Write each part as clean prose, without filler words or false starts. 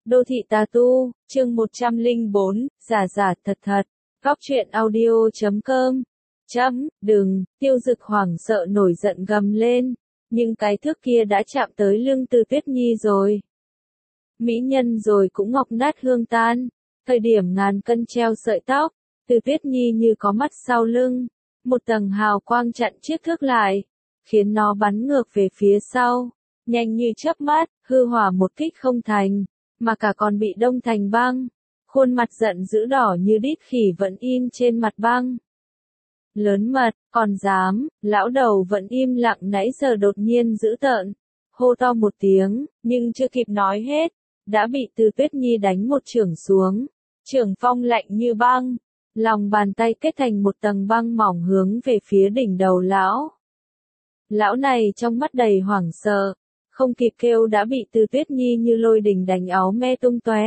Đô thị tà tu, chương 104, giả giả thật thật. Góc truyện audio.com. Đừng, Tiêu Dực hoảng sợ nổi giận gầm lên, nhưng cái thước kia đã chạm tới lưng Từ Tuyết Nhi rồi. Mỹ nhân rồi cũng ngọc nát hương tan, thời điểm ngàn cân treo sợi tóc, Từ Tuyết Nhi như có mắt sau lưng, một tầng hào quang chặn chiếc thước lại, khiến nó bắn ngược về phía sau, nhanh như chớp mắt, hư hỏa một kích không thành, mà cả còn bị đông thành băng, khuôn mặt giận dữ đỏ như đít khỉ vẫn in trên mặt băng. Lớn mật, còn dám, lão đầu vẫn im lặng nãy giờ đột nhiên dữ tợn, hô to một tiếng, nhưng chưa kịp nói hết, đã bị Từ Tuyết Nhi đánh một chưởng xuống, chưởng phong lạnh như băng, lòng bàn tay kết thành một tầng băng mỏng hướng về phía đỉnh đầu lão. Lão này trong mắt đầy hoảng sợ, không kịp kêu đã bị Từ Tuyết Nhi như lôi đình đánh áo me tung tóe.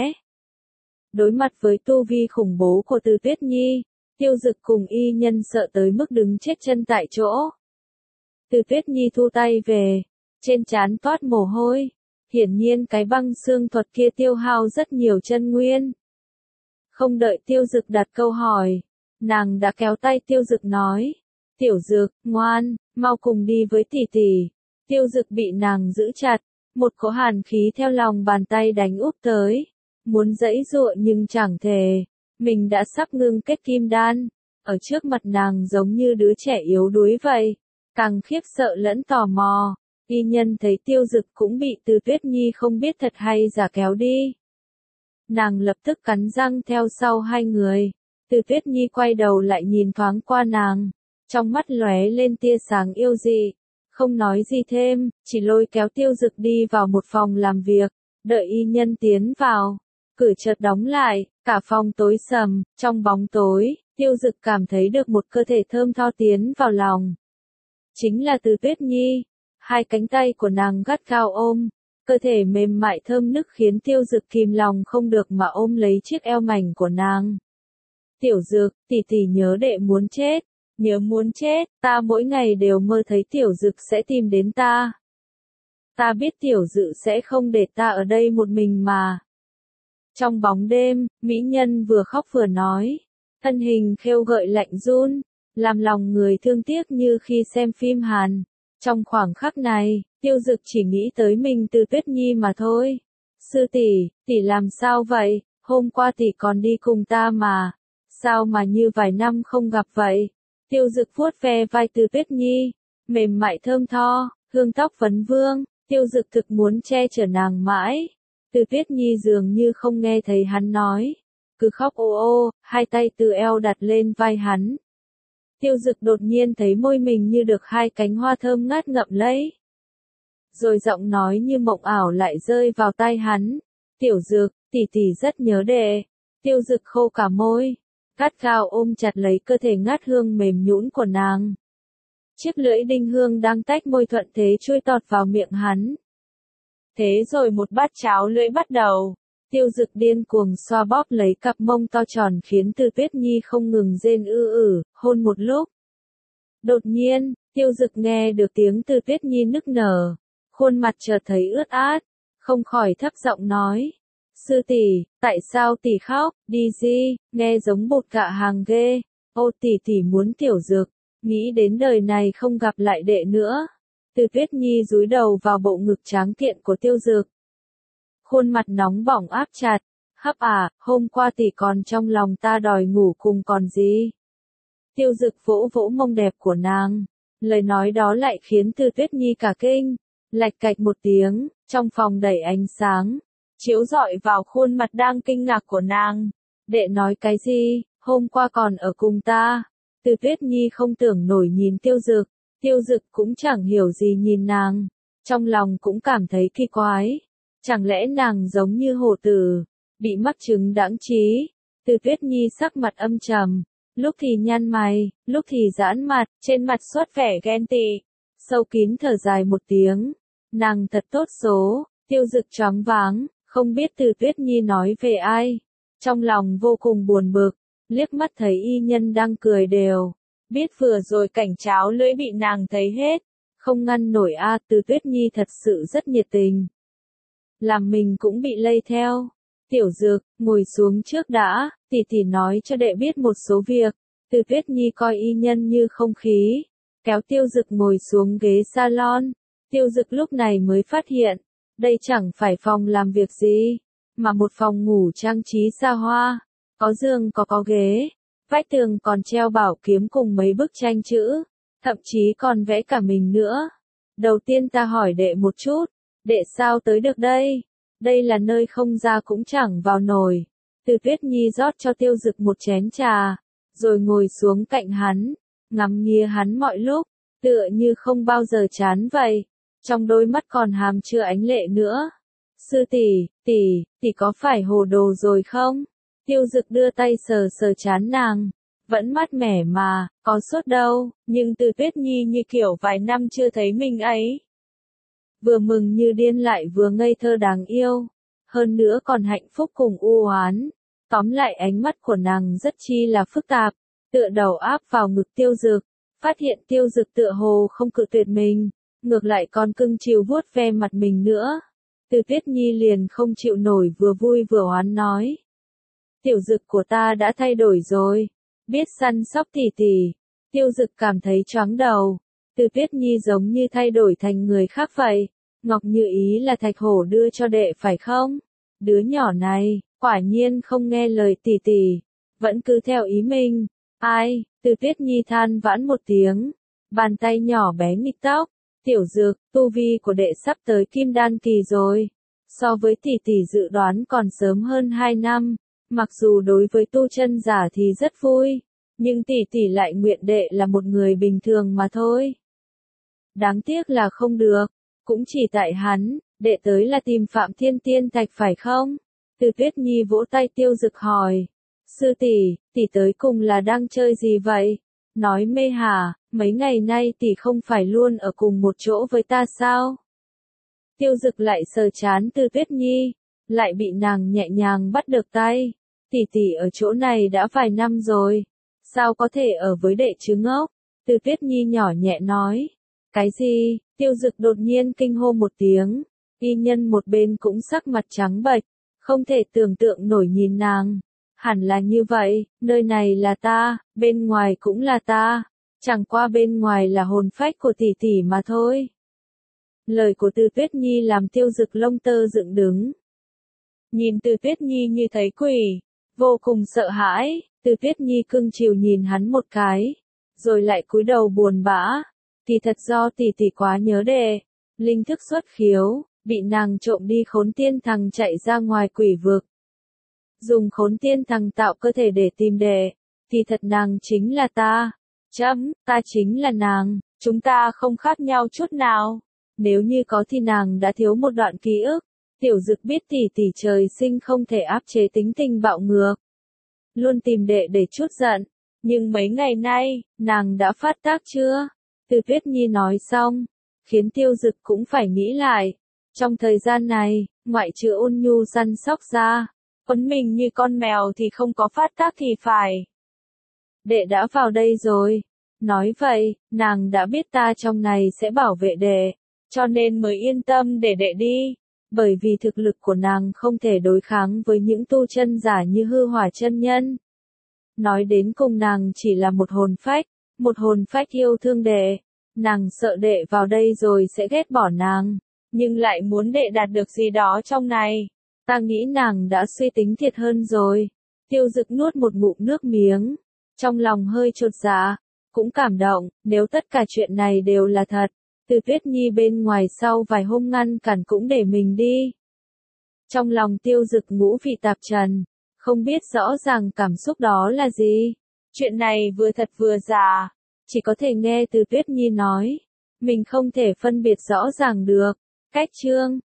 Đối mặt với tu vi khủng bố của Từ Tuyết Nhi, Tiêu Dực cùng y nhân sợ tới mức đứng chết chân tại chỗ. Từ Tuyết Nhi thu tay về, trên trán toát mồ hôi, hiển nhiên cái băng xương thuật kia tiêu hao rất nhiều chân nguyên. Không đợi Tiêu Dực đặt câu hỏi, nàng đã kéo tay Tiêu Dực nói, Tiểu Dực, ngoan, mau cùng đi với tỷ tỷ. Tiêu Dực bị nàng giữ chặt, một cỗ hàn khí theo lòng bàn tay đánh úp tới, muốn giãy giụa nhưng chẳng thể, mình đã sắp ngưng kết kim đan, ở trước mặt nàng giống như đứa trẻ yếu đuối vậy, càng khiếp sợ lẫn tò mò. Y nhân thấy Tiêu Dực cũng bị Từ Tuyết Nhi không biết thật hay giả kéo đi. Nàng lập tức cắn răng theo sau hai người, Từ Tuyết Nhi quay đầu lại nhìn thoáng qua nàng, trong mắt lóe lên tia sáng yêu dị. Không nói gì thêm, chỉ lôi kéo Tiêu Dực đi vào một phòng làm việc, đợi y nhân tiến vào, cửa chợt đóng lại, cả phòng tối sầm, trong bóng tối, Tiêu Dực cảm thấy được một cơ thể thơm tho tiến vào lòng. Chính là Từ Tuyết Nhi, hai cánh tay của nàng gắt gao ôm, cơ thể mềm mại thơm nức khiến Tiêu Dực kìm lòng không được mà ôm lấy chiếc eo mảnh của nàng. Tiểu Dực, tỷ tỷ nhớ đệ muốn chết. Nhớ muốn chết, ta mỗi ngày đều mơ thấy Tiểu Dực sẽ tìm đến ta. Ta biết Tiểu Dực sẽ không để ta ở đây một mình mà. Trong bóng đêm, mỹ nhân vừa khóc vừa nói, thân hình khêu gợi lạnh run, làm lòng người thương tiếc như khi xem phim Hàn. Trong khoảng khắc này, Tiêu Dực chỉ nghĩ tới mình Từ Tuyết Nhi mà thôi. Sư tỷ, tỷ làm sao vậy? Hôm qua tỷ còn đi cùng ta mà. Sao mà như vài năm không gặp vậy? Tiêu Dực vuốt ve vai Từ Tuyết Nhi, mềm mại thơm tho, hương tóc vấn vương, Tiêu Dực thực muốn che chở nàng mãi. Từ Tuyết Nhi dường như không nghe thấy hắn nói, cứ khóc ô ô, hai tay từ eo đặt lên vai hắn. Tiêu Dực đột nhiên thấy môi mình như được hai cánh hoa thơm ngát ngậm lấy. Rồi giọng nói như mộng ảo lại rơi vào tai hắn, Tiểu Dực, tỷ tỷ rất nhớ đệ. Tiêu Dực khô cả môi, gắt gao ôm chặt lấy cơ thể ngát hương mềm nhũn của nàng. Chiếc lưỡi đinh hương đang tách môi thuận thế chui tọt vào miệng hắn. Thế rồi một bát cháo lưỡi bắt đầu. Tiêu Dực điên cuồng xoa bóp lấy cặp mông to tròn khiến Từ Tuyết Nhi không ngừng rên hôn một lúc. Đột nhiên, Tiêu Dực nghe được tiếng Từ Tuyết Nhi nức nở, khuôn mặt chợt thấy ướt át, không khỏi thấp giọng nói. Sư tỷ, tại sao tỷ khóc, đi gì, nghe giống bột cả hàng ghê, ô tỷ tỷ muốn Tiểu Dực, nghĩ đến đời này không gặp lại đệ nữa. Từ Tuyết Nhi dúi đầu vào bộ ngực tráng kiện của Tiêu Dực. Khuôn mặt nóng bỏng áp chặt, hấp hôm qua tỷ còn trong lòng ta đòi ngủ cùng còn gì. Tiêu Dực vỗ vỗ mông đẹp của nàng, lời nói đó lại khiến Từ Tuyết Nhi cả kinh, lạch cạch một tiếng, trong phòng đầy ánh sáng. Chiếu rọi vào khuôn mặt đang kinh ngạc của nàng. Đệ nói cái gì, hôm qua còn ở cùng ta. Từ Tuyết Nhi không tưởng nổi nhìn Tiêu Dực, Tiêu Dực cũng chẳng hiểu gì nhìn nàng. Trong lòng cũng cảm thấy kỳ quái. Chẳng lẽ nàng giống như hổ tử, bị mắc chứng đãng trí. Từ Tuyết Nhi sắc mặt âm trầm, lúc thì nhăn mày, lúc thì giãn mặt, trên mặt xuất vẻ ghen tị. Sâu kín thở dài một tiếng, nàng thật tốt số. Tiêu Dực choáng váng, không biết Từ Tuyết Nhi nói về ai. Trong lòng vô cùng buồn bực, liếc mắt thấy y nhân đang cười đều. Biết vừa rồi cảnh cháo lưỡi bị nàng thấy hết. Không ngăn nổi Từ Tuyết Nhi thật sự rất nhiệt tình. Làm mình cũng bị lây theo. Tiểu Dực, ngồi xuống trước đã, tỷ tỷ nói cho đệ biết một số việc. Từ Tuyết Nhi coi y nhân như không khí, kéo Tiêu Dực ngồi xuống ghế salon. Tiêu Dực lúc này mới phát hiện, đây chẳng phải phòng làm việc gì, mà một phòng ngủ trang trí xa hoa, có giường có ghế, vách tường còn treo bảo kiếm cùng mấy bức tranh chữ, thậm chí còn vẽ cả mình nữa. Đầu tiên ta hỏi đệ một chút, đệ sao tới được đây? Đây là nơi không ra cũng chẳng vào nổi. Từ Tuyết Nhi rót cho Tiêu Dực một chén trà, rồi ngồi xuống cạnh hắn, ngắm nghía hắn mọi lúc, tựa như không bao giờ chán vậy. Trong đôi mắt còn hàm chứa ánh lệ nữa. Sư tỷ, tỷ có phải hồ đồ rồi không? Tiêu Dực đưa tay sờ sờ trán nàng. Vẫn mát mẻ mà, có sốt đâu, nhưng Từ Tuyết Nhi như kiểu vài năm chưa thấy mình ấy. Vừa mừng như điên lại vừa ngây thơ đáng yêu. Hơn nữa còn hạnh phúc cùng u oán. Tóm lại ánh mắt của nàng rất chi là phức tạp. Tựa đầu áp vào ngực Tiêu Dực. Phát hiện Tiêu Dực tựa hồ không cự tuyệt mình. Ngược lại còn cưng chiều vuốt ve mặt mình nữa. Từ Tuyết Nhi liền không chịu nổi vừa vui vừa oán nói. Tiểu Dực của ta đã thay đổi rồi. Biết săn sóc tỉ tỉ. Tiêu Dực cảm thấy choáng đầu. Từ Tuyết Nhi giống như thay đổi thành người khác vậy. Ngọc Như ý là Thạch Hổ đưa cho đệ phải không? Đứa nhỏ này, quả nhiên không nghe lời tỉ tỉ. Vẫn cứ theo ý mình. Ai? Từ Tuyết Nhi than vãn một tiếng. Bàn tay nhỏ bé nghịch tóc. Tiểu Dực, tu vi của đệ sắp tới Kim Đan kỳ rồi. So với tỷ tỷ dự đoán còn sớm hơn 2 năm. Mặc dù đối với tu chân giả thì rất vui, nhưng tỷ tỷ lại nguyện đệ là một người bình thường mà thôi. Đáng tiếc là không được, cũng chỉ tại hắn, đệ tới là tìm Phạm Thiên Tiên Thạch phải không? Từ Tuyết Nhi vỗ tay Tiêu Dực hỏi. Sư tỷ tới cùng là đang chơi gì vậy? Nói mê hả, mấy ngày nay tỷ không phải luôn ở cùng một chỗ với ta sao? Tiêu Dực lại sờ trán Từ Tuyết Nhi, lại bị nàng nhẹ nhàng bắt được tay. Tỷ tỷ ở chỗ này đã vài năm rồi, sao có thể ở với đệ chứ ngốc? Từ Tuyết Nhi nhỏ nhẹ nói. Cái gì? Tiêu Dực đột nhiên kinh hô một tiếng. Y nhân một bên cũng sắc mặt trắng bệch, không thể tưởng tượng nổi nhìn nàng. Hẳn là như vậy, nơi này là ta, bên ngoài cũng là ta, chẳng qua bên ngoài là hồn phách của tỷ tỷ mà thôi. Lời của Từ Tuyết Nhi làm Tiêu Dực lông tơ dựng đứng. Nhìn Từ Tuyết Nhi như thấy quỷ, vô cùng sợ hãi. Từ Tuyết Nhi cưng chiều nhìn hắn một cái, rồi lại cúi đầu buồn bã. Thì thật do tỷ tỷ quá nhớ đệ, linh thức xuất khiếu, bị nàng trộm đi Khốn Tiên Thằng chạy ra ngoài quỷ vực. Dùng Khốn Tiên Thằng tạo cơ thể để tìm đệ, thì thật nàng chính là ta. Ta chính là nàng, chúng ta không khác nhau chút nào. Nếu như có thì nàng đã thiếu một đoạn ký ức. Tiểu Dực biết tỷ tỷ trời sinh không thể áp chế tính tình bạo ngược, luôn tìm đệ để trút giận, nhưng mấy ngày nay, nàng đã phát tác chưa? Từ Tuyết Nhi nói xong, khiến Tiêu Dực cũng phải nghĩ lại. Trong thời gian này, ngoại trừ ôn nhu săn sóc ra, quấn mình như con mèo thì không có phát tác thì phải. Đệ đã vào đây rồi. Nói vậy, nàng đã biết ta trong này sẽ bảo vệ đệ, cho nên mới yên tâm để đệ đi. Bởi vì thực lực của nàng không thể đối kháng với những tu chân giả như Hư Hỏa chân nhân. Nói đến cùng nàng chỉ là một hồn phách yêu thương đệ. Nàng sợ đệ vào đây rồi sẽ ghét bỏ nàng, nhưng lại muốn đệ đạt được gì đó trong này. Ta nghĩ nàng đã suy tính thiệt hơn rồi. Tiêu Dực nuốt một ngụm nước miếng, trong lòng hơi chột dạ, cũng cảm động, nếu tất cả chuyện này đều là thật. Từ Tuyết Nhi bên ngoài sau vài hôm ngăn cản cũng để mình đi. Trong lòng Tiêu Dực ngũ vị tạp trần, không biết rõ ràng cảm xúc đó là gì. Chuyện này vừa thật vừa giả, chỉ có thể nghe Từ Tuyết Nhi nói. Mình không thể phân biệt rõ ràng được. Cách chương